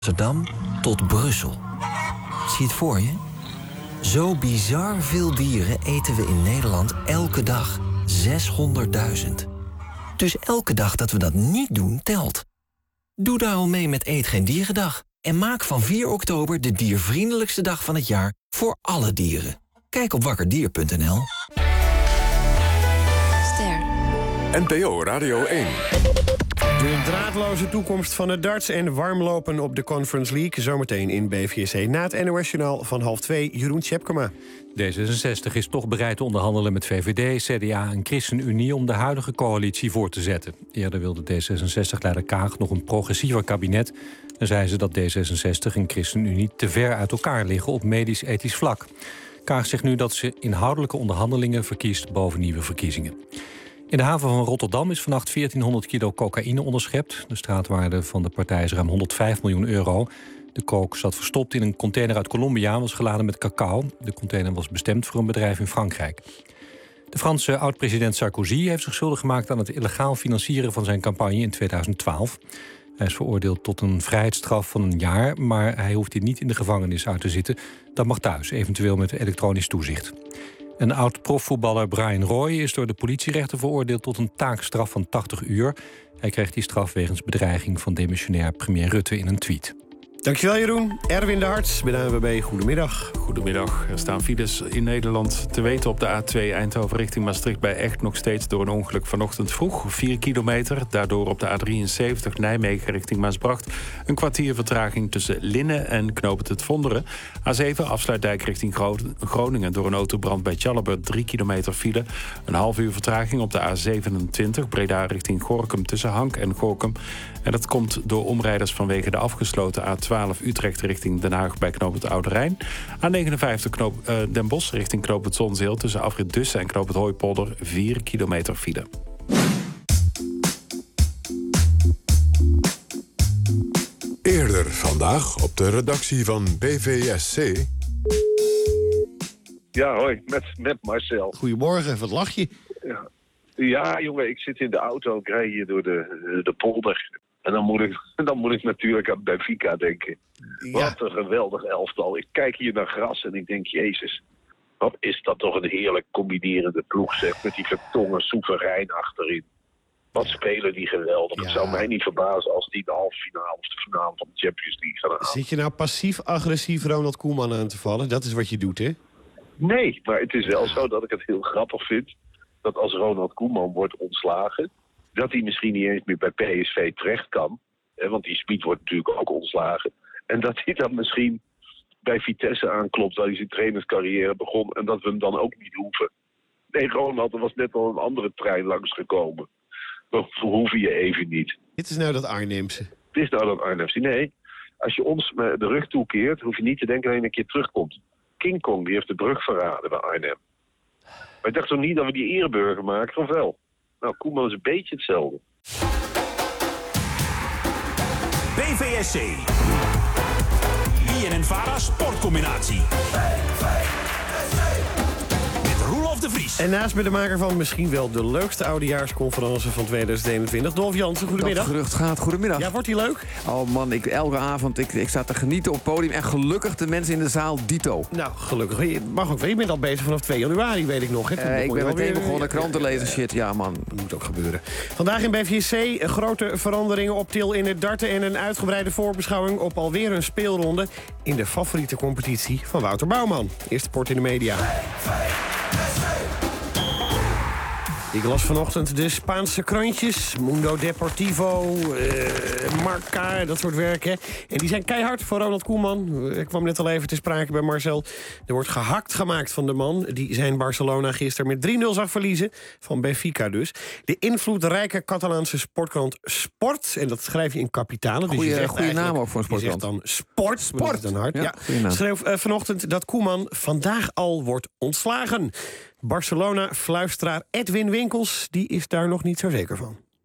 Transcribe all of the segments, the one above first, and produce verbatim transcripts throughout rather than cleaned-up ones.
Amsterdam tot Brussel. Zie het voor je? Zo bizar veel dieren eten we in Nederland elke dag. zeshonderdduizend. Dus elke dag dat we dat niet doen, telt. Doe daarom mee met Eet Geen Dierendag. En maak van vier oktober de diervriendelijkste dag van het jaar voor alle dieren. Kijk op wakkerdier punt n l. Ster. N P O Radio één. De draadloze toekomst van het darts en warmlopen op de Conference League. Zometeen in B V S C. Na het N O S-journaal van half twee, Jeroen Tjepkema. D zesenzestig is toch bereid te onderhandelen met V V D, C D A en ChristenUnie om de huidige coalitie voor te zetten. Eerder wilde D zesenzestig-leider Kaag nog een progressiever kabinet. Dan zei ze dat D zesenzestig en ChristenUnie te ver uit elkaar liggen op medisch-ethisch vlak. Kaag zegt nu dat ze inhoudelijke onderhandelingen verkiest boven nieuwe verkiezingen. In de haven van Rotterdam is vannacht veertienhonderd kilo cocaïne onderschept. De straatwaarde van de partij is ruim honderdvijf miljoen euro. De coke zat verstopt in een container uit Colombia en was geladen met cacao. De container was bestemd voor een bedrijf in Frankrijk. De Franse oud-president Sarkozy heeft zich schuldig gemaakt aan het illegaal financieren van zijn campagne in tweeduizend twaalf. Hij is veroordeeld tot een vrijheidsstraf van een jaar, maar hij hoeft hier niet in de gevangenis uit te zitten. Dat mag thuis, eventueel met elektronisch toezicht. Een oud-profvoetballer Brian Roy is door de politierechter veroordeeld tot een taakstraf van tachtig uur. Hij kreeg die straf wegens bedreiging van demissionair premier Rutte in een tweet. Dankjewel Jeroen. Erwin de Hart bij de A N W B. Goedemiddag. Goedemiddag. Er staan files in Nederland te weten op de A twee Eindhoven richting Maastricht bij Echt nog steeds door een ongeluk vanochtend vroeg. vier kilometer. Daardoor op de A drieënzeventig Nijmegen richting Maasbracht. Een kwartier vertraging tussen Linnen en Knoopend het Vonderen. A zeven Afsluitdijk richting Groningen door een autobrand bij Tjallabert. drie kilometer file. Een half uur vertraging op de A zevenentwintig Breda richting Gorinchem tussen Hank en Gorinchem. En dat komt door omrijders vanwege de afgesloten A twaalf Utrecht richting Den Haag bij knooppunt Oude Rijn. A negenenvijftig knoop, uh, Den Bosch richting knooppunt Zonzeel tussen afrit Dussen en knooppunt Hooipolder vier kilometer file. Eerder vandaag op de redactie van B V S C. Ja, hoi, met, met Marcel. Goedemorgen, wat lach je? Ja. ja, jongen, ik zit in de auto, ik rij hier door de, de polder. En dan moet ik, dan moet ik natuurlijk aan Benfica denken. Ja. Wat een geweldig elftal. Ik kijk hier naar gras en ik denk, jezus, wat is dat toch een heerlijk combinerende ploeg, zeg. Met die Vertongen soeverein achterin. Wat spelen die geweldig. Ja. Het zou mij niet verbazen als die de halve finale of de finale van de Champions League gaan halen. Zit je nou passief-agressief Ronald Koeman aan te vallen? Dat is wat je doet, hè? Nee, maar het is wel zo dat ik het heel grappig vind dat als Ronald Koeman wordt ontslagen, dat hij misschien niet eens meer bij P S V terecht kan. Hè, want die Smit wordt natuurlijk ook ontslagen. En dat hij dan misschien bij Vitesse aanklopt waar hij zijn trainerscarrière begon. En dat we hem dan ook niet hoeven. Nee, Ronald, er was net al een andere trein langsgekomen. We hoeven je even niet. Dit is nou dat Arnhemse. Dit is nou dat Arnhemse. Nee, als je ons de rug toekeert, hoef je niet te denken dat je een keer terugkomt. King Kong die heeft de brug verraden bij Arnhem. Maar ik dacht toch niet dat we die ereburger maken, of wel? Nou, Koeman is een beetje hetzelfde. B V S C. I N N Vara sportcombinatie. Met Roelof de Vries. En naast me de maker van misschien wel de leukste oudejaarsconferentie van tweeduizend eenentwintig. Dolf Jansen, goedemiddag. Dat gerucht gaat, goedemiddag. Ja, wordt die leuk? Oh man, ik, elke avond, ik, ik sta te genieten op het podium. En gelukkig de mensen in de zaal, dito. Nou, gelukkig. Je mag ook weer. Je bent al bezig vanaf twee januari, weet ik nog. Hè? Uh, ik ben meteen weer begonnen kranten lezen, shit. Ja, man. Dat moet ook gebeuren. Vandaag in B V S C grote veranderingen op til in het darten en een uitgebreide voorbeschouwing op alweer een speelronde in de favoriete competitie van Wouter Bouwman. Eerste Sport in de Media. Ik las vanochtend de Spaanse krantjes, Mundo Deportivo, uh, Marca, dat soort werken. En die zijn keihard voor Ronald Koeman. Ik kwam net al even te sprake bij Marcel. Er wordt gehakt gemaakt van de man die zijn Barcelona gisteren met drie nul zag verliezen. Van Benfica dus. De invloedrijke Catalaanse sportkrant Sport. En dat schrijf je in kapitalen. Goeie, dus goede naam ook voor een sportkrant. Je zegt dan Sport. Sport. Dan hard. Ja, ja. Schreef uh, vanochtend dat Koeman vandaag al wordt ontslagen. Barcelona-fluisteraar Edwin Winkels, die is daar nog niet zo zeker van.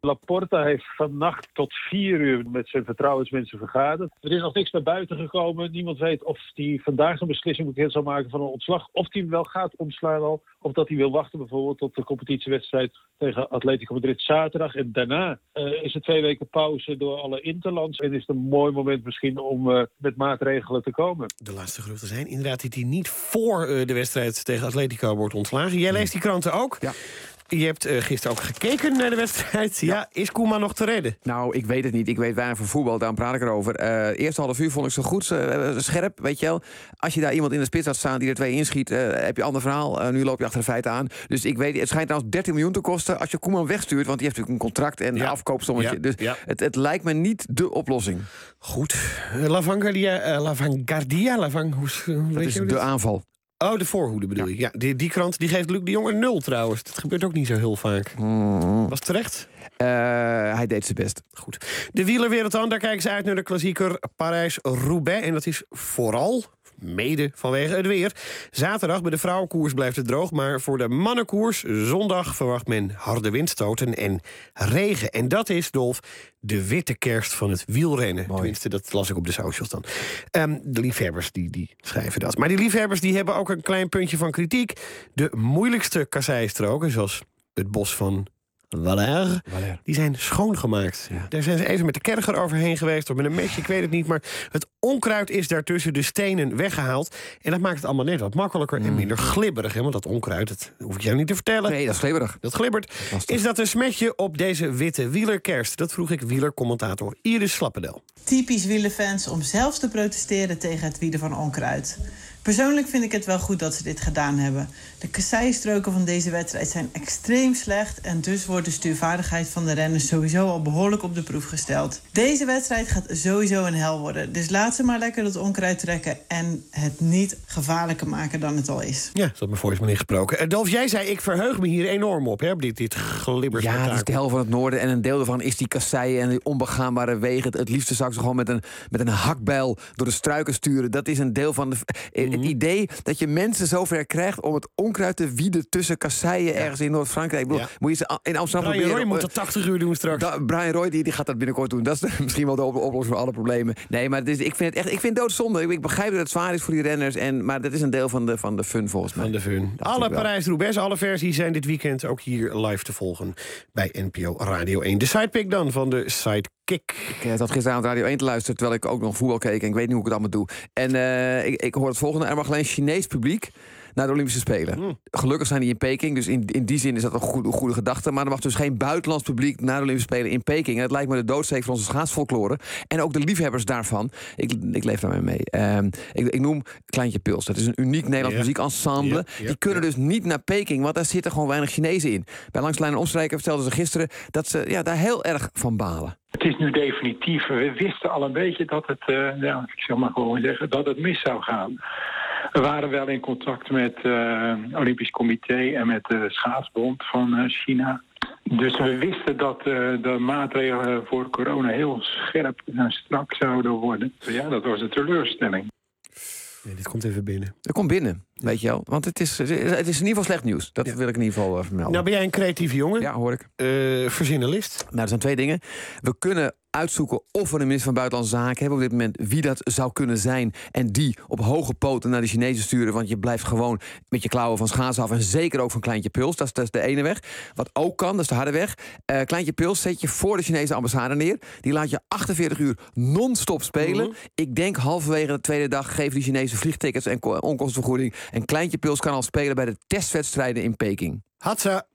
Laporta heeft vannacht tot vier uur met zijn vertrouwensmensen vergaderd. Er is nog niks naar buiten gekomen. Niemand weet of hij vandaag een beslissing bekend zal maken van een ontslag. Of hij wel gaat omslaan al. Of dat hij wil wachten bijvoorbeeld tot de competitiewedstrijd tegen Atletico Madrid zaterdag. En daarna uh, is er twee weken pauze door alle interlands. En is het een mooi moment misschien om uh, met maatregelen te komen. De laatste geruchten zijn inderdaad dat hij niet voor uh, de wedstrijd tegen Atletico wordt ontslagen. Jij leest die kranten ook? Ja. Je hebt uh, gisteren ook gekeken naar de wedstrijd. Ja. ja, is Koeman nog te redden? Nou, ik weet het niet. Ik weet weinig van voetbal, daarom praat ik erover. Uh, eerste half uur vond ik zo goed, uh, scherp, weet je wel. Als je daar iemand in de spits had staan die er twee inschiet, uh, heb je een ander verhaal. Uh, nu loop je achter de feiten aan. Dus ik weet, het schijnt trouwens dertien miljoen te kosten als je Koeman wegstuurt, want die heeft natuurlijk een contract en ja. een afkoopsommetje. Ja. Dus ja. Het, het lijkt me niet de oplossing. Goed. Uh, Lavangardia, uh, Lavangardia, Lavang, hoe, hoe dat is de dit? aanval. Oh, de voorhoede bedoel ja. je. Ja, die, die krant die geeft Luc de Jong een nul trouwens. Dat gebeurt ook niet zo heel vaak. Mm. Was het terecht? Uh, hij deed zijn best. Goed. De wielerwereld dan, daar kijken ze uit naar de klassieker Parijs-Roubaix. En dat is vooral, mede vanwege het weer. Zaterdag bij de vrouwenkoers blijft het droog. Maar voor de mannenkoers zondag verwacht men harde windstoten en regen. En dat is, Dolf, de witte kerst van het wielrennen. Mooi. Tenminste, dat las ik op de socials dan. Um, de liefhebbers die, die schrijven dat. Maar die liefhebbers die hebben ook een klein puntje van kritiek. De moeilijkste kasseistroken, zoals het bos van Valère, Valère. Die zijn schoongemaakt. Ja. Daar zijn ze even met de kerger overheen geweest, of met een mesje, ik weet het niet. Maar het onkruid is daartussen de stenen weggehaald. En dat maakt het allemaal net wat makkelijker mm. en minder glibberig. Hè? Want dat onkruid, dat hoef ik jou niet te vertellen. Nee, dat is glibberig. Dat glibbert. Is dat een smetje op deze witte wielerkerst? Dat vroeg ik wielercommentator Iris Slappendel. Typisch wielerfans om zelfs te protesteren tegen het wieden van onkruid. Persoonlijk vind ik het wel goed dat ze dit gedaan hebben. De kasseistroken van deze wedstrijd zijn extreem slecht en dus wordt de stuurvaardigheid van de renners sowieso al behoorlijk op de proef gesteld. Deze wedstrijd gaat sowieso een hel worden, dus laat ze maar lekker dat onkruid trekken en het niet gevaarlijker maken dan het al is. Ja, dat had me vorige manier gesproken. Uh, Dolf, jij zei, ik verheug me hier enorm op, hè, op dit, dit glibbers. Ja, het is de helft van het noorden en een deel daarvan is die kasseien en die onbegaanbare wegen. Het liefste zou ik ze gewoon met een, met een hakbijl door de struiken sturen. Dat is een deel van de... Mm-hmm. Het idee dat je mensen zover krijgt om het onkruid te wieden tussen kasseien ja. ergens in Noord-Frankrijk. Ja. Moet je ze in Amsterdam Brian proberen? Roy moet dat tachtig uur doen straks. Da, Brian Roy die, die gaat dat binnenkort doen. Dat is de, misschien wel de oplossing voor alle problemen. Nee, maar is, ik vind het echt, ik vind het doodzonde. Ik, ik begrijp dat het zwaar is voor die renners, en, maar dat is een deel van de, van de fun volgens mij. Van de fun. Dat alle Parijs-Roubaix, alle versies zijn dit weekend ook hier live te volgen bij N P O Radio één. De sidepick dan van de Sidekick. Ik zat gisteravond Radio één te luisteren terwijl ik ook nog voetbal keek en ik weet niet hoe ik het allemaal doe. En uh, ik, ik hoor het volgende: er mag alleen Chinees publiek naar de Olympische Spelen. Mm. Gelukkig zijn die in Peking, dus in, in die zin is dat een goede, goede gedachte. Maar er mag dus geen buitenlands publiek naar de Olympische Spelen in Peking. En dat lijkt me de doodsteek van onze schaatsfolklore. En ook de liefhebbers daarvan. Ik, ik leef daarmee mee. Um, ik, ik noem Kleintje Pils. Dat is een uniek Nederlands yeah. muziekensemble. Yeah, yeah, die kunnen yeah. dus niet naar Peking, want daar zitten gewoon weinig Chinezen in. Bij Langs de Lijn en Omstreken vertelden ze gisteren dat ze ja, daar heel erg van balen. Het is nu definitief. We wisten al een beetje dat het, uh, ja, ik zal maar gewoon zeggen, dat het mis zou gaan. We waren wel in contact met het uh, Olympisch Comité en met de schaatsbond van uh, China. Dus we wisten dat uh, de maatregelen voor corona heel scherp en strak zouden worden. Ja, dat was een teleurstelling. Nee, dit komt even binnen. Het komt binnen, weet je wel. Want het is, het is in ieder geval slecht nieuws. Dat ja. wil ik in ieder geval uh, vermelden. Nou, ben jij een creatieve jongen? Ja, hoor ik. Uh, verzinnenlist? Nou, er zijn twee dingen. We kunnen uitzoeken of we een minister van Buitenlandse Zaken hebben op dit moment, wie dat zou kunnen zijn, en die op hoge poten naar de Chinezen sturen, want je blijft gewoon met je klauwen van schaatsen af, en zeker ook van Kleintje Pils. Dat is, dat is de ene weg. Wat ook kan, dat is de harde weg. Uh, Kleintje Pils zet je voor de Chinese ambassade neer. Die laat je achtenveertig uur non-stop spelen. Mm-hmm. Ik denk halverwege de tweede dag geven die Chinese vliegtickets en onkostenvergoeding. En Kleintje Pils kan al spelen bij de testwedstrijden in Peking. Hatsa.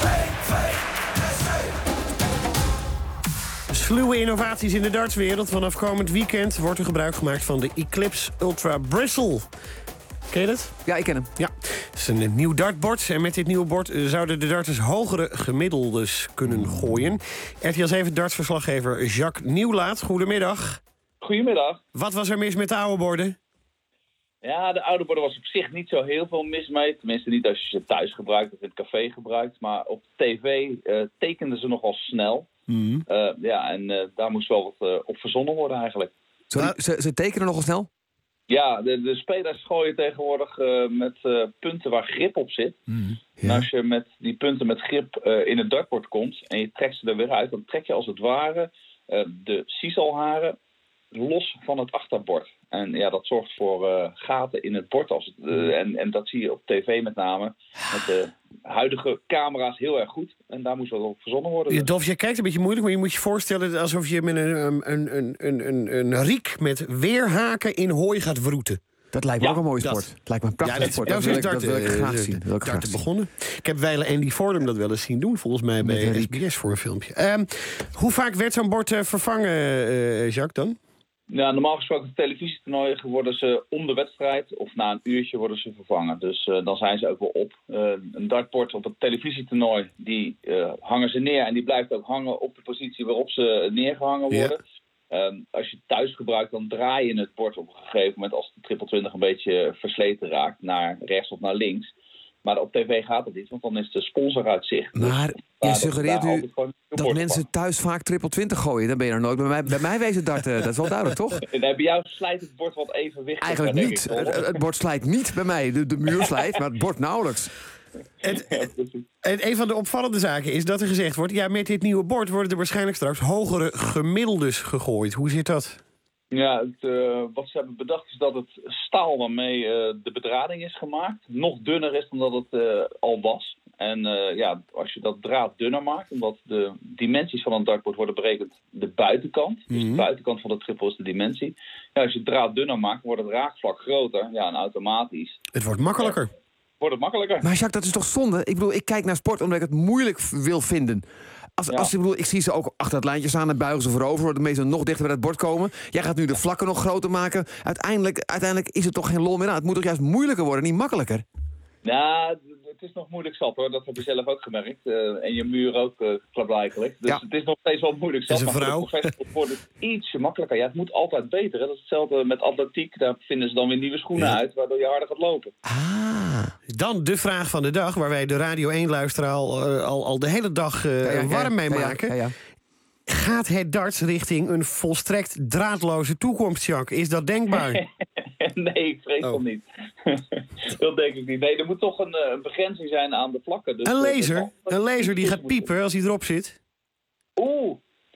Sluwe innovaties in de dartswereld. Vanaf komend weekend wordt er gebruik gemaakt van de Eclipse Ultra Bristle. Ken je dat? Ja, ik ken hem. Ja, het is een nieuw dartbord. En met dit nieuwe bord zouden de darters hogere gemiddeldes kunnen gooien. R T L zeven dartsverslaggever Jacques Nieuwlaat. Goedemiddag. Goedemiddag. Wat was er mis met de oude borden? Ja, de oude borden was op zich niet zo heel veel mis mee. Tenminste niet als je ze thuis gebruikt of in het café gebruikt. Maar op tv uh, tekenden ze nogal snel. Mm-hmm. Uh, ja, en uh, daar moest wel wat uh, op verzonnen worden eigenlijk. Sorry, ze, ze tekenen nogal snel? Ja, de, de spelers gooien tegenwoordig uh, met uh, punten waar grip op zit. Mm, ja. En als je met die punten met grip uh, in het dartbord komt en je trekt ze er weer uit, dan trek je als het ware uh, de sieselharen los van het achterbord. En ja, dat zorgt voor uh, gaten in het bord. Als het, uh, en, en dat zie je op tv met name. Met de huidige camera's heel erg goed. En daar moest wat op verzonnen worden. Ja, Dolf, jij kijkt een beetje moeilijk, maar je moet je voorstellen alsof je met een, een, een, een, een, een riek met weerhaken in hooi gaat wroeten. Dat lijkt me ja, ook een mooie sport. Dat, het lijkt me een prachtige ja, sport. Dat, dat, dat, wil, ik, dat wil ik graag zien. Dat wil ik graag begonnen. Ik heb wijlen Andy Fordham dat wel eens zien doen, volgens mij bij S B S voor een filmpje. Um, hoe vaak werd zo'n bord uh, vervangen, uh, Jacques, dan? Ja, normaal gesproken televisietoernooien worden ze om de wedstrijd of na een uurtje worden ze vervangen. Dus uh, dan zijn ze ook wel op. Uh, een dartbord op het televisietoernooi, die uh, hangen ze neer en die blijft ook hangen op de positie waarop ze neergehangen worden. Ja. Um, als je het thuis gebruikt, dan draai je het bord op een gegeven moment als de triple twintig een beetje versleten raakt, naar rechts of naar links. Maar op tv gaat het niet, want dan is de sponsor uit zicht. Maar dus, je uh, suggereert nu dat mensen van. thuis vaak triple twintig gooien. Dan ben je er nooit bij mij, bij mij wezen darten. Dat is wel duidelijk, toch? En bij jou slijt het bord wat evenwichtig. Eigenlijk niet. Ik, het, het bord slijt niet bij mij. De, de muur slijt, maar het bord nauwelijks. En, en een van de opvallende zaken is dat er gezegd wordt, ja, met dit nieuwe bord worden er waarschijnlijk straks hogere gemiddeldes gegooid. Hoe zit dat? Ja, het, uh, wat ze hebben bedacht is dat het staal waarmee uh, de bedrading is gemaakt nog dunner is dan dat het uh, al was. En uh, ja, als je dat draad dunner maakt, omdat de dimensies van een dartbord worden berekend de buitenkant. Mm-hmm. Dus de buitenkant van de triple is de dimensie. Ja, als je het draad dunner maakt, wordt het raakvlak groter. Ja, en automatisch. Het wordt makkelijker. Ja, wordt het makkelijker. Maar Jacques, dat is toch zonde? Ik bedoel, ik kijk naar sport omdat ik het moeilijk wil vinden. Als, ja. als, ik, bedoel, ik zie ze ook achter het lijntje staan en buigen ze voorover, zodat de meesten nog dichter bij het bord komen. Jij gaat nu de vlakken nog groter maken. Uiteindelijk, uiteindelijk is het toch geen lol meer aan. Het moet toch juist moeilijker worden, niet makkelijker? Nou, het is nog moeilijk zat hoor. Dat heb je zelf ook gemerkt. Uh, en je muur ook, uh, klaarblijkelijk. Dus ja. Het is nog steeds wel moeilijk zat. Is een vrouw? Maar wordt het ietsje makkelijker. Ja, het moet altijd beter. Hè. Dat is hetzelfde met atletiek. Daar vinden ze dan weer nieuwe schoenen ja. uit, waardoor je harder gaat lopen. Ah. Dan de vraag van de dag, waar wij de Radio één-luisteraar al, uh, al, al de hele dag uh, ja, ja, warm mee ja, maken. Ja, ja, ja. Gaat het darts richting een volstrekt draadloze toekomst, Jacques? Is dat denkbaar? Nee, ik vrees oh. dat niet. Dat denk ik niet. Nee, er moet toch een uh, begrenzing zijn aan de vlakken. Dus een laser? Uh, een laser die gaat piepen als hij erop zit? Oeh,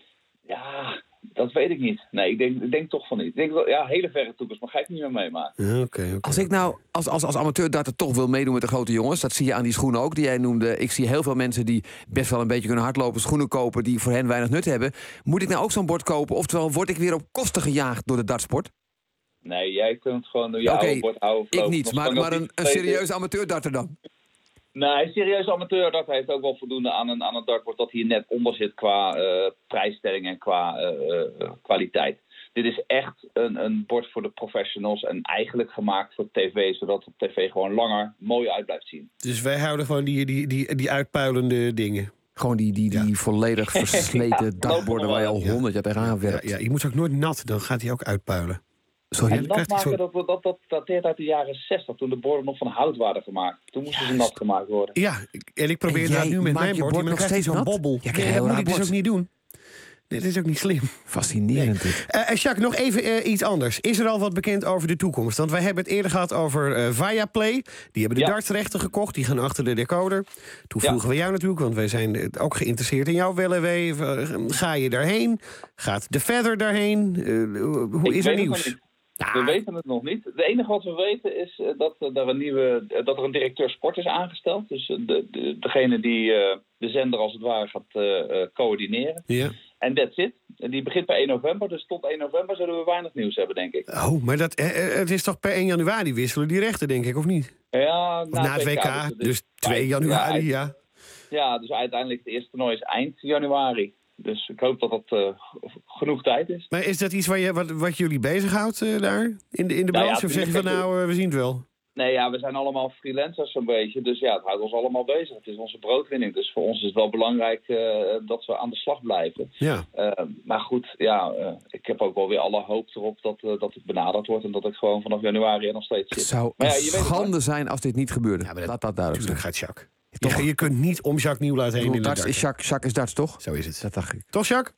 ja, dat weet ik niet. Nee, ik denk, ik denk toch van niet. Ik denk wel, ja, hele verre toekomst, maar ga ik niet meer meemaken. Ja, okay, okay. Als ik nou als, als, als amateur darter toch wil meedoen met de grote jongens, dat zie je aan die schoenen ook, die jij noemde. Ik zie heel veel mensen die best wel een beetje kunnen hardlopen, schoenen kopen die voor hen weinig nut hebben. Moet ik nou ook zo'n bord kopen? Oftewel, word ik weer op kosten gejaagd door de dartsport? Nee, jij kunt gewoon door je okay, oude bord houden. Ik niet, maar, maar een, een serieuze amateurdarter dan? Nee, een serieuze amateurdarter heeft ook wel voldoende aan een, aan een dartbord dat hier net onder zit qua uh, prijsstelling en qua uh, uh, kwaliteit. Dit is echt een, een bord voor de professionals en eigenlijk gemaakt voor tv, zodat het op tv gewoon langer mooi uit blijft zien. Dus wij houden gewoon die, die, die, die uitpuilende dingen. Gewoon die, die, die ja. volledig versleten ja, dartborden waar je al honderd jaar tegenaan werkt. Ja, ja, je moet ook nooit nat, dan gaat hij ook uitpuilen. Sorry, en nat maken, dat, dat, dat dateert uit de jaren zestig, toen de borden nog van hout waren gemaakt. Toen moesten Juist. ze nat gemaakt worden. Ja, en ik probeer dat nu met mijn bord, bord nog steeds zo'n bobbel. Ja, nee, dat moet ik dus ook niet doen. Dit is ook niet slim. Fascinerend nee. dit. Uh, Jacques, nog even uh, iets anders. Is er al wat bekend over de toekomst? Want wij hebben het eerder gehad over uh, Viaplay. Die hebben de ja. dartsrechten gekocht. Die gaan achter de decoder. Toen ja. vroegen we jou natuurlijk, want wij zijn ook geïnteresseerd in jouw welle. Uh, ga je daarheen? Gaat de Feather daarheen? Uh, hoe ik is er nieuws? Ja. We weten het nog niet. Het enige wat we weten is uh, dat, uh, er een nieuwe, uh, dat er een directeur sport is aangesteld. Dus uh, de, de, degene die uh, de zender als het ware gaat uh, uh, coördineren. Ja. En that's it. En die begint bij één november. Dus tot één november zullen we weinig nieuws hebben, denk ik. Oh, maar dat, uh, het is toch per één januari wisselen die rechten, denk ik, of niet? Ja, of na, na het W K, W K dus, dus twee januari, ja. Ja, dus uiteindelijk het eerste toernooi is eind januari. Dus ik hoop dat dat uh, genoeg tijd is. Maar is dat iets waar je, wat, wat jullie bezighoudt uh, daar in de, in de branche? Nou ja, of zeg je van nou, uh, we zien het wel? Nee, ja, we zijn allemaal freelancers zo'n beetje. Dus ja, het houdt ons allemaal bezig. Het is onze broodwinning. Dus voor ons is het wel belangrijk uh, dat we aan de slag blijven. Ja. Uh, maar goed, ja, uh, ik heb ook wel weer alle hoop erop dat, uh, dat het benaderd wordt. En dat ik gewoon vanaf januari er nog steeds zit. Het zou maar ja, je weet schande zijn als dit niet gebeurde. Ja, maar dat, Laat dat duidelijk zijn. gaat Jacques. Ja, je kunt niet om Jacques Nieuwlaat heen in de darts is Jacques, Jacques is darts, toch? Zo is het. Dat dacht ik. Toch, Jacques?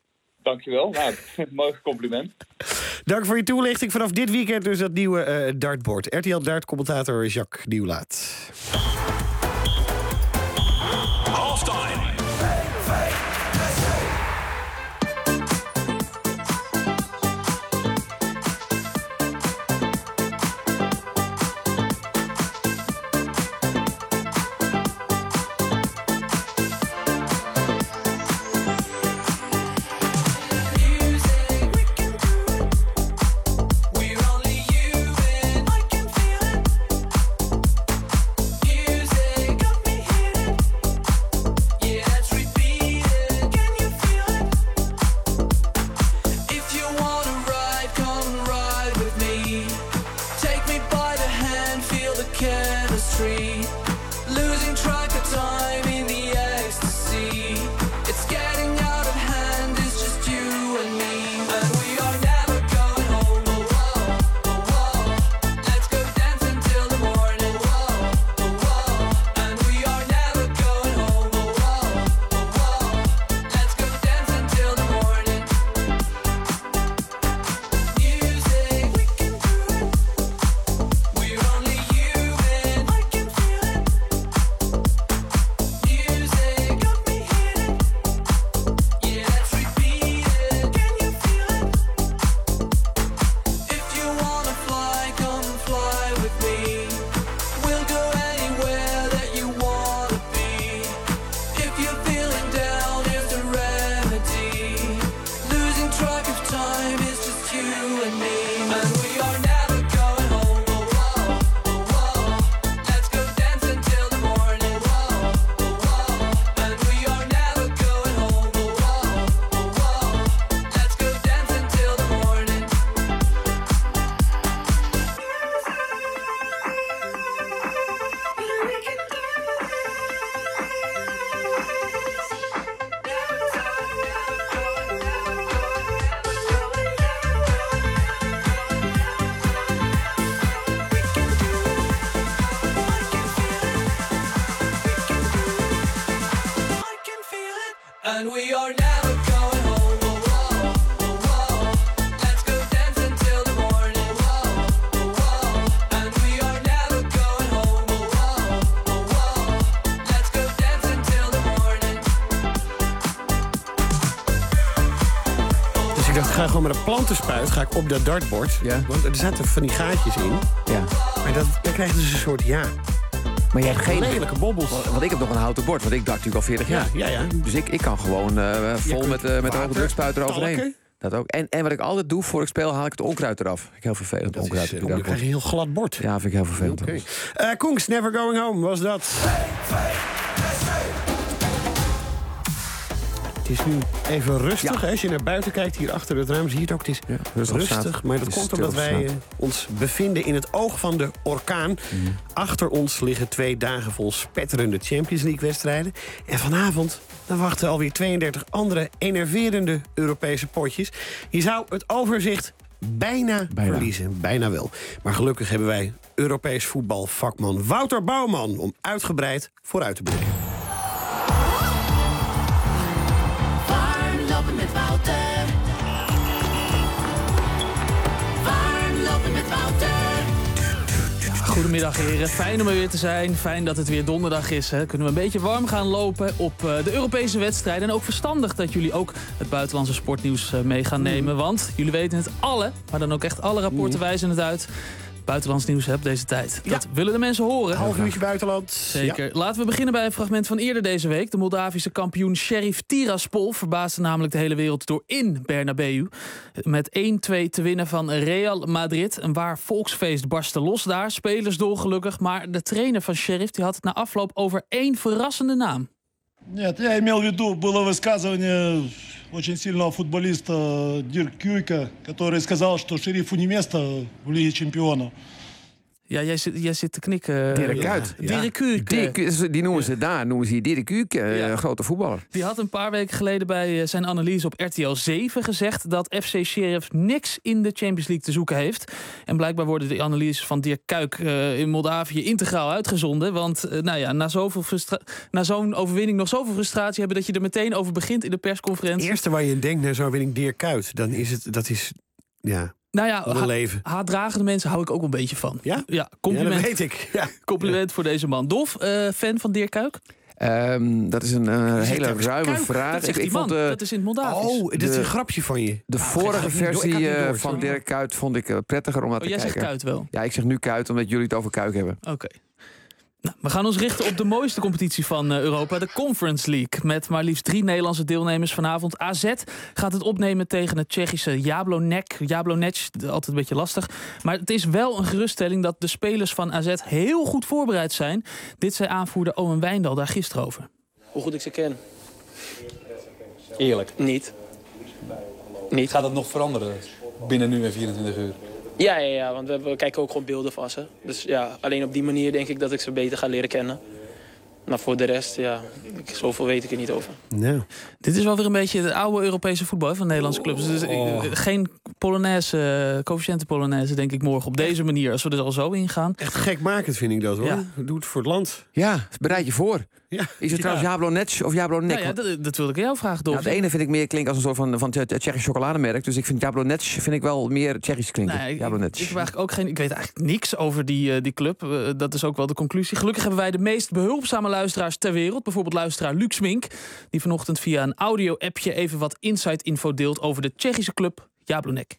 Dankjewel. Nou, mooi compliment. Dank voor je toelichting. Vanaf dit weekend dus dat nieuwe uh, dartboard. R T L Dart-commentator Jacques Nieuwlaat. Halftime. And we are never going home. Oh, oh, oh, oh. Let's go dance until the morning. Oh, oh, oh. And we are never going home. Oh, oh, oh, oh. Let's go dance until the morning. Dus ik dacht, ik ga gewoon met een plantenspuit ga ik op dat dartbord. Ja. Want er zaten van die gaatjes in. Ja. Maar dat, dan krijg je dus een soort ja. Maar jij hebt geen lelijke bobbels. Want ik heb nog een houten bord, want ik dart natuurlijk al veertig jaar. Ja, ja, ja. Dus ik, ik kan gewoon uh, vol met, uh, met de hoge drukspuit eroverheen. Dat ook. En, en wat ik altijd doe voor ik speel, haal ik het onkruid eraf. Vind ik heel vervelend. Dat onkruid. is, uh, dan krijg je een heel glad bord. Ja, vind ik heel vervelend. Okay. Uh, Koens, Never Going Home was dat. Het is nu even rustig. Ja. Als je naar buiten kijkt, hier achter het raam, zie je het ook. Het is ja, rustig, rustig maar dat komt omdat wij uh, ons bevinden in het oog van de orkaan. Mm. Achter ons liggen twee dagen vol spetterende Champions League-wedstrijden. En vanavond dan wachten alweer tweeëndertig andere enerverende Europese potjes. Je zou het overzicht bijna, bijna verliezen. Bijna wel. Maar gelukkig hebben wij Europees voetbalvakman Wouter Bouwman om uitgebreid vooruit te blikken. Goedemiddag heren, fijn om er weer te zijn. Fijn dat het weer donderdag is. Hè. Kunnen we een beetje warm gaan lopen op uh, de Europese wedstrijden. En ook verstandig dat jullie ook het buitenlandse sportnieuws uh, mee gaan nemen. Mm. Want jullie weten het alle, maar dan ook echt alle rapporten mm. wijzen het uit. Buitenlands nieuws hè, op deze tijd. Dat ja. willen de mensen horen. Half uurtje buitenland. Zeker. Ja. Laten we beginnen bij een fragment van eerder deze week. De Moldavische kampioen Sheriff Tiraspol verbaasde namelijk de hele wereld door in Bernabeu. Met één twee te winnen van Real Madrid. Een waar volksfeest barstte los daar. Spelers dolgelukkig. Maar de trainer van Sheriff die had het na afloop over één verrassende naam. Нет, я имел в виду, было высказывание очень сильного футболиста Дирк Кюйка, который сказал, что Шерифу не место в Лиге Чемпионов. Ja, jij zit, jij zit te knikken. Dirk Kuyt. Ja. Dirk Kuyt. Dirk, die noemen ze daar, noemen ze hier Dirk Kuyt, uh, Ja. grote voetballer. Die had een paar weken geleden bij zijn analyse op R T L zeven gezegd dat F C Sheriff niks in de Champions League te zoeken heeft. En blijkbaar worden de analyses van Dirk Kuyt uh, in Moldavië integraal uitgezonden. Want uh, nou ja, na, zoveel frustra- na zo'n overwinning nog zoveel frustratie hebben dat je er meteen over begint in de persconferentie. Het eerste waar je denkt naar zo'n overwinning Dirk Kuyt, dan is het, dat is, ja... Nou ja, Wat een leven. ha- haatdragende mensen hou ik ook wel een beetje van. Ja? Ja, compliment. Ja, dat weet ik. Ja. Compliment voor deze man. Dolf, uh, fan van Dirk Kuyt? Um, dat is een uh, hele ruime Kuik, vraag. Dat is, echt ik, die ik vond man. de, Dat is in het Moldavisch. Oh, dit is De- een grapje van je. de Nou, vorige ga ik niet door- ik versie ga het niet uh, door, van sorry. Dirk Kuyt vond ik uh, prettiger om naar Oh, te jij kijken. zegt Kuyt wel. Ja, ik zeg nu Kuyt omdat jullie het over Kuyt hebben. Oké. Nou, we gaan ons richten op de mooiste competitie van uh, Europa, de Conference League. Met maar liefst drie Nederlandse deelnemers vanavond. A Z gaat het opnemen tegen het Tsjechische Jablonec. Jablonec, altijd een beetje lastig. Maar het is wel een geruststelling dat de spelers van A Z heel goed voorbereid zijn. Dit zei aanvoerder Owen Wijndal daar gisteren over. Hoe goed ik ze ken? Eerlijk. Niet. Niet. Gaat het nog veranderen binnen nu en vierentwintig uur? Ja, ja, ja, want we, hebben, we kijken ook gewoon beelden van ze. Dus ja, alleen op die manier denk ik dat ik ze beter ga leren kennen. Maar voor de rest, ja, ik, zoveel weet ik er niet over. Nou. Dit is wel weer een beetje het oude Europese voetbal hè, van Nederlandse clubs. Dus Oh. eh, geen Polonaise, uh, coëfficiënte Polonaise denk ik morgen op deze manier. Als we er al zo in gaan. Echt gekmakend vind ik dat, hoor. Ja. Doe het voor het land. Ja, bereid je voor. Ja. Is het trouwens Jablonec of Jablonec? Nou ja, dat, dat wilde ik aan jou vragen, Dolf. Nou, het ene vind ik meer klinken als een soort van, van het Tsjechisch chocolademerk. Dus ik vind Jablonec vind ik wel meer Tsjechisch klinken. Nee, ik, Jablonec. ik, heb eigenlijk ook geen, ik weet eigenlijk niks over die, uh, die club. Uh, dat is ook wel de conclusie. Gelukkig hebben wij de meest behulpzame luisteraars ter wereld. Bijvoorbeeld luisteraar Luc Smink. Die vanochtend via een audio-appje even wat inside-info deelt over de Tsjechische club Jablonec.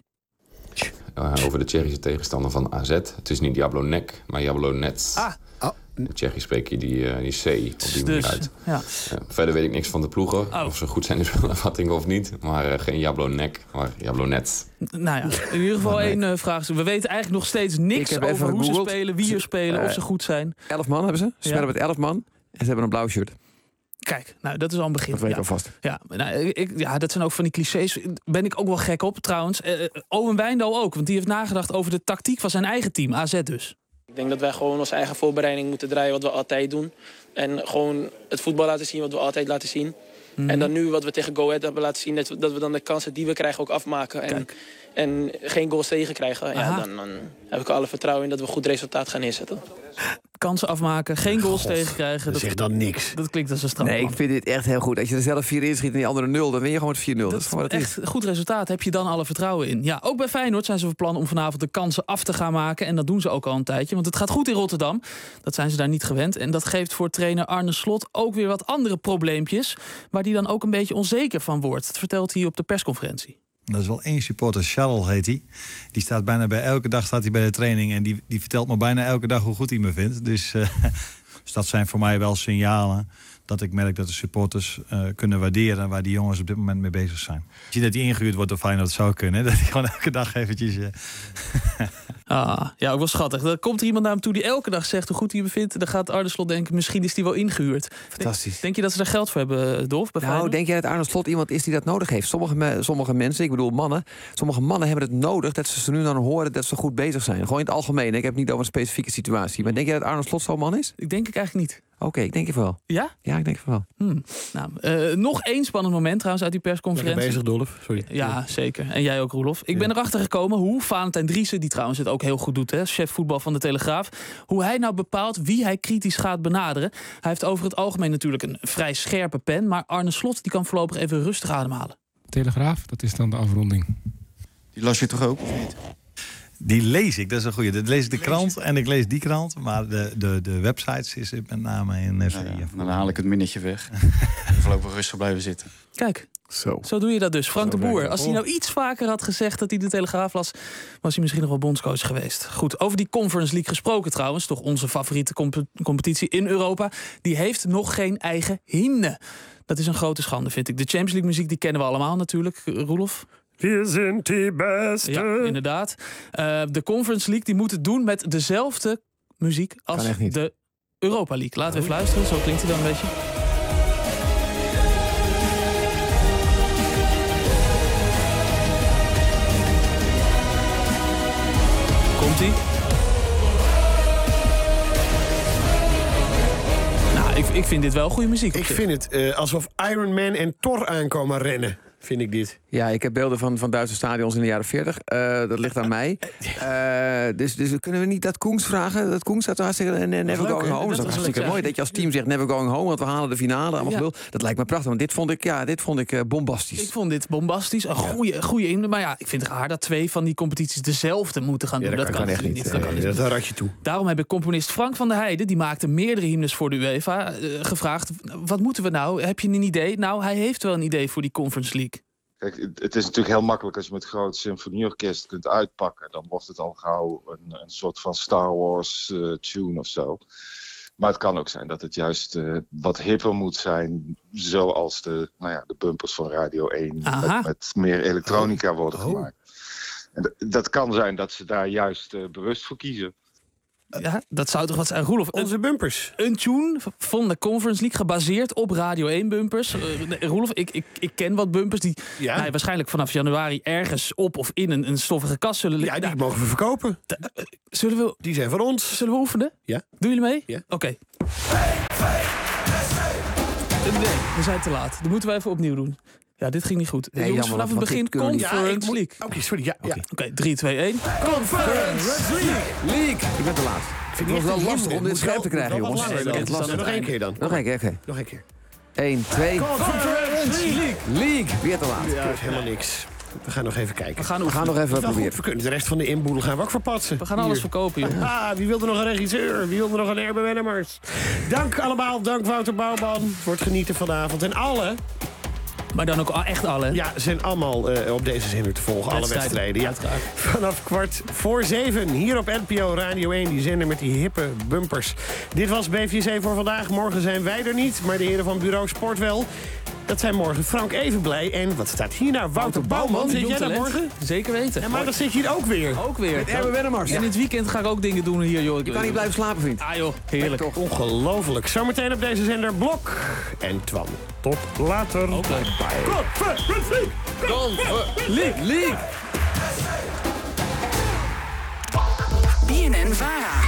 Uh, over de Tsjechische tegenstander van A Z. Het is niet Jablonec, maar Jablonec. Ah. Oh. In Tsjechisch spreek je die, uh, die C op die manier Dus, uit. ja. Uh, verder weet ik niks van de ploegen. Oh. Of ze goed zijn in spelafvattingen of niet. Maar uh, geen Jablonec, maar Jablonec. Nou ja, in ieder geval één uh, vraag. We weten eigenlijk nog steeds niks Ik heb over even hoe ze gegoogeld. spelen, wie er spelen, Uh, of ze goed zijn. Elf man hebben ze. Ze Ja. spelen met elf man. En ze hebben een blauw shirt. Kijk, nou, dat is al een begin. Dat weet ik ja. alvast. Ja, nou, ik, ja, dat zijn ook van die clichés. Ben ik ook wel gek op, trouwens. Uh, Owen Wijndal ook, want die heeft nagedacht over de tactiek van zijn eigen team, A Z dus. Ik denk dat wij gewoon onze eigen voorbereiding moeten draaien wat we altijd doen. En gewoon het voetbal laten zien wat we altijd laten zien. Mm-hmm. En dan nu wat we tegen Go Ahead hebben laten zien, dat we, dat we dan de kansen die we krijgen ook afmaken. En, en geen goals tegen krijgen. Ja, dan, dan heb ik alle vertrouwen in dat we een goed resultaat gaan neerzetten. Kansen afmaken, geen goals tegenkrijgen. Dat zegt dan niks. Dat klinkt als een straf. Nee, ik vind dit echt heel goed. Als je er zelf vier in schiet en die andere nul, dan win je gewoon met vier nul. Dat, Dat is gewoon wat het echt is. een goed resultaat. Heb je dan alle vertrouwen in. Ja, ook bij Feyenoord zijn ze van plan om vanavond de kansen af te gaan maken. En dat doen ze ook al een tijdje. Want het gaat goed in Rotterdam. Dat zijn ze daar niet gewend. En dat geeft voor trainer Arne Slot ook weer wat andere probleempjes. Waar die dan ook een beetje onzeker van wordt. Dat vertelt hij op de persconferentie. Dat is wel één supporter, Charles heet hij. Die staat bijna bij elke dag staat hij bij de training. En die, die vertelt me bijna elke dag hoe goed hij me vindt. Dus, uh, dus dat zijn voor mij wel signalen dat ik merk dat de supporters uh, kunnen waarderen waar die jongens op dit moment mee bezig zijn. Zie je dat hij ingehuurd wordt door Feyenoord, dat zou kunnen. Hè? Dat hij gewoon elke dag eventjes... Uh... Ah, ja, ook wel schattig. Dan komt er iemand naar hem toe die elke dag zegt hoe goed hij me vindt. Dan gaat Arne Slot denken, misschien is hij wel ingehuurd. Fantastisch. Denk, denk je dat ze daar geld voor hebben, Dolf? Bij Nou, Feyenoord? denk jij dat Arne Slot iemand is die dat nodig heeft? Sommige, me- sommige mensen, ik bedoel mannen, sommige mannen hebben het nodig dat ze ze nu dan horen dat ze goed bezig zijn. Gewoon in het algemeen. Ik heb het niet over een specifieke situatie. Maar denk jij dat Arne Slot zo'n man is? Ik denk ik eigenlijk niet. Oké, okay, ik denk het wel. Ja? Ja, ik denk het wel. Hmm. Nou, uh, nog één spannend moment trouwens uit die persconferentie. Lekker bezig, Dolf. Sorry. Ja, zeker. En jij ook, Roelof. Ik ben erachter gekomen hoe Valentijn Driessen, die trouwens het ook heel goed doet, hè, chef voetbal van de Telegraaf, hoe hij nou bepaalt wie hij kritisch gaat benaderen. Hij heeft over het algemeen natuurlijk een vrij scherpe pen, maar Arne Slot die kan voorlopig even rustig ademhalen. Telegraaf, dat is dan de afronding. Die las je toch ook, of niet? Die lees ik, dat is een goeie. Dat lees ik de krant en ik lees die krant. Maar de, de, de websites is het met name in uh, ja, ja, dan haal ik het minnetje weg. En voorlopig rustig blijven zitten. Kijk, zo. zo doe je dat dus. Frank Zo de Boer, werkt als het. hij nou iets vaker had gezegd dat hij de Telegraaf las, was hij misschien nog wel bondscoach geweest. Goed, over die Conference League gesproken trouwens, toch onze favoriete comp- competitie in Europa. Die heeft nog geen eigen hymne. Dat is een grote schande, vind ik. De Champions League muziek, die kennen we allemaal natuurlijk, Roelof. Wir sind die Beste. Ja, inderdaad. Uh, de Conference League die moet het doen met dezelfde muziek als de Europa League. Laten we even luisteren, zo klinkt hij dan een beetje. Komt-ie? ik vind dit wel goede muziek. Ik vind het uh, alsof Iron Man en Thor aankomen rennen. Vind ik dit. Ja, ik heb beelden van, van Duitse stadions in de jaren veertig. Uh, dat ligt aan mij. Uh, dus, dus kunnen we niet dat Koens vragen? Dat Koens had hartstikke uh, Never leuk, Going Home. Dat, dat is hartstikke mooi. Dat je als team zegt Never Going Home, want we halen de finale. Allemaal ja. Dat lijkt me prachtig. Want dit vond ik, ja, dit vond ik uh, bombastisch. Ik vond dit bombastisch. Een goede, goede in. Maar ja, ik vind het raar dat twee van die competities dezelfde moeten gaan doen. Ja, dat, dat kan, kan echt niet. niet. Dat, kan nee, dat raad je toe. Daarom heb ik componist Frank van der Heijden, die maakte meerdere hymnes voor de UEFA, uh, gevraagd: wat moeten we nou? Heb je een idee? Nou, hij heeft wel een idee voor die Conference League. Kijk, het is natuurlijk heel makkelijk als je met een groot symfonieorkest kunt uitpakken. Dan wordt het al gauw een, een soort van Star Wars uh, tune of zo. Maar het kan ook zijn dat het juist uh, wat hipper moet zijn. Zoals de, nou ja, de bumpers van Radio één met, met meer elektronica worden oh. gemaakt. En d- dat kan zijn dat ze daar juist uh, bewust voor kiezen. Ja, dat zou toch wat zijn, Roelof? Onze bumpers. Een tune van de Conference League gebaseerd op Radio één bumpers. Uh, Roelof, ik, ik, ik ken wat bumpers die ja. nou, waarschijnlijk vanaf januari ergens op of in een, een stoffige kast zullen liggen. Ja, die mogen we verkopen. Da, uh, zullen we, die zijn van ons. Zullen we oefenen? Ja. Doen jullie mee? Ja. Oké. Okay. Nee, we zijn te laat. Dat moeten we even opnieuw doen. Ja, dit ging niet goed. Nee, jongens, jammer, vanaf het begin Conference League. Oké, okay, sorry. Ja, Oké, okay. okay, drie, twee, één. Conference League. League. Ik ben te laat. Ik vind het wel lastig om dit scherp te krijgen, jongens. Nog één keer dan. Nog één keer, oké. Nog één keer. één, twee. Conference League. League. Weer te laat. Ja, helemaal niks. We gaan nog even kijken. We gaan, we gaan nog even proberen. We kunnen de rest van de inboedel gaan we ook verpatsen. We gaan alles Hier. verkopen, joh. Ah, wie wilde nog een regisseur? Wie wilde nog een Erben Wennemars? Dank allemaal. Dank Wouter Bouwman voor het genieten vanavond. En alle... Maar dan ook echt alle? Ja, ze zijn allemaal uh, op deze zender te volgen. Alle wedstrijden. Ja. Vanaf kwart voor zeven. Hier op N P O Radio één. Die zender met die hippe bumpers. Dit was B V C voor vandaag. Morgen zijn wij er niet. Maar de heren van Bureau Sport wel. Dat zijn morgen Frank Evenblij. En wat staat hier nou? Wouter Bouwman. Zit jij daar morgen? Zeker weten. En maar dan zit je hier ook weer. Ook weer. Met Erben Wennemars. En in het weekend ga ik ook dingen doen hier, joh. Je kan niet blijven slapen, vriend. Ah joh, heerlijk. Toch ongelooflijk. Zometeen op deze zender Blok en Twan. Tot later. Ook leuk. Bye. Conference League. Conference League. League. B N N Vara.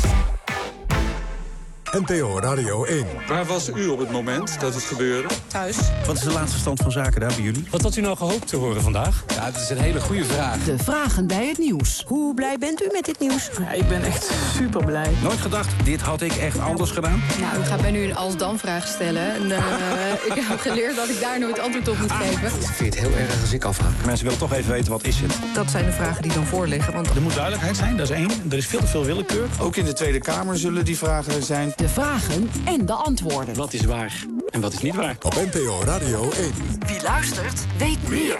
N P O Radio één. Waar was u op het moment dat het gebeurde? Thuis. Wat is de laatste stand van zaken daar bij jullie? Wat had u nou gehoopt te horen vandaag? Ja, het is een hele goede vraag. De vragen bij het nieuws. Hoe blij bent u met dit nieuws? Ja, ik ben echt super blij. Nooit gedacht, dit had ik echt anders gedaan? Nou, ik ga bij nu een als-dan-vraag stellen. En, uh, ik heb geleerd dat ik daar nooit antwoord op moet geven. Ik vind het heel erg als ik afhaak. Mensen willen toch even weten, wat is het? Dat zijn de vragen die dan voorliggen. Want... Er moet duidelijkheid zijn, dat is één. Er is veel te veel willekeur. Ook in de Tweede Kamer zullen die vragen zijn. De vragen en de antwoorden. Wat is waar en wat is niet waar? Op N P O Radio één. Wie luistert, weet meer.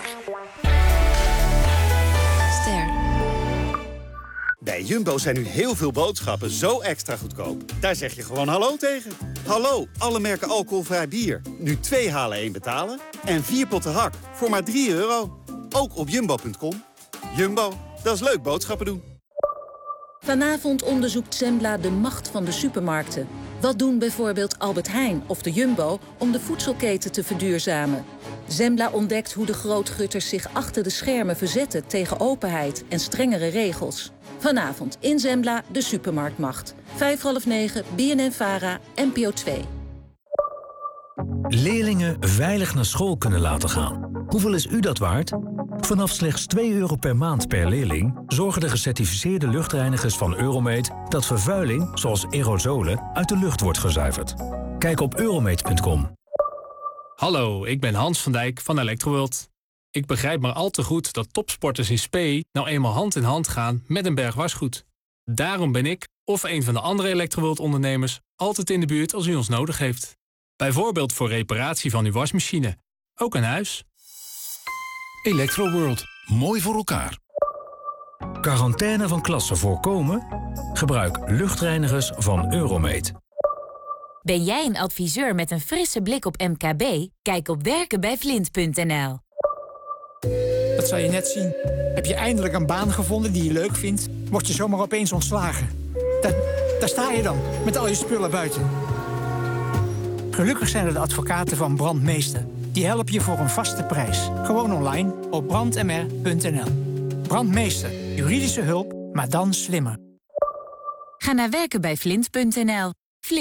Ster. Bij Jumbo zijn nu heel veel boodschappen zo extra goedkoop. Daar zeg je gewoon hallo tegen. Hallo, alle merken alcoholvrij bier. Nu twee halen, één betalen. En vier potten hak voor maar drie euro. Ook op jumbo punt com. Jumbo, dat is leuk boodschappen doen. Vanavond onderzoekt Zembla de macht van de supermarkten. Wat doen bijvoorbeeld Albert Heijn of de Jumbo om de voedselketen te verduurzamen? Zembla ontdekt hoe de grootgutters zich achter de schermen verzetten tegen openheid en strengere regels. Vanavond in Zembla de supermarktmacht. Vijf half negen, B N N Vara, N P O twee. Leerlingen veilig naar school kunnen laten gaan. Hoeveel is u dat waard? Vanaf slechts twee euro per maand per leerling zorgen de gecertificeerde luchtreinigers van Euromate dat vervuiling, zoals aerosolen, uit de lucht wordt gezuiverd. Kijk op euromate punt com. Hallo, ik ben Hans van Dijk van Electroworld. Ik begrijp maar al te goed dat topsporters in spe nou eenmaal hand in hand gaan met een berg wasgoed. Daarom ben ik, of een van de andere Electroworld-ondernemers, altijd in de buurt als u ons nodig heeft. Bijvoorbeeld voor reparatie van uw wasmachine. Ook aan huis. Electroworld. Mooi voor elkaar. Quarantaine van klassen voorkomen? Gebruik luchtreinigers van Euromate. Ben jij een adviseur met een frisse blik op M K B? Kijk op werken bij flint punt n l. Dat zal je net zien. Heb je eindelijk een baan gevonden die je leuk vindt, word je zomaar opeens ontslagen. Daar, daar sta je dan, met al je spullen buiten. Gelukkig zijn er de advocaten van Brandmeester. Die helpen je voor een vaste prijs. Gewoon online op brand m r punt n l. Brandmeester. Juridische hulp, maar dan slimmer. Ga naar werken bij flint punt n l. Flint.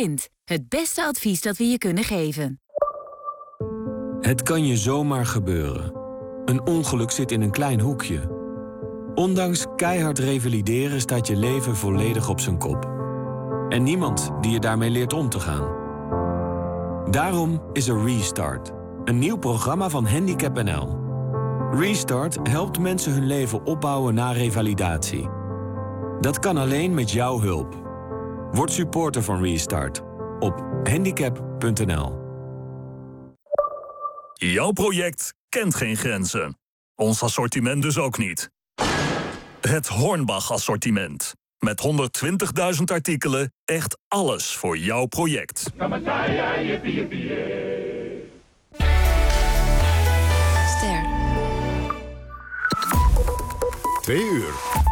Het beste advies dat we je kunnen geven. Het kan je zomaar gebeuren. Een ongeluk zit in een klein hoekje. Ondanks keihard revalideren staat je leven volledig op zijn kop. En niemand die je daarmee leert om te gaan. Daarom is er Restart. Een nieuw programma van Handicap N L. Restart helpt mensen hun leven opbouwen na revalidatie. Dat kan alleen met jouw hulp. Word supporter van Restart op handicap punt n l. Jouw project kent geen grenzen. Ons assortiment dus ook niet. Het Hornbach-assortiment. Met honderdtwintigduizend artikelen, echt alles voor jouw project. Twee uur.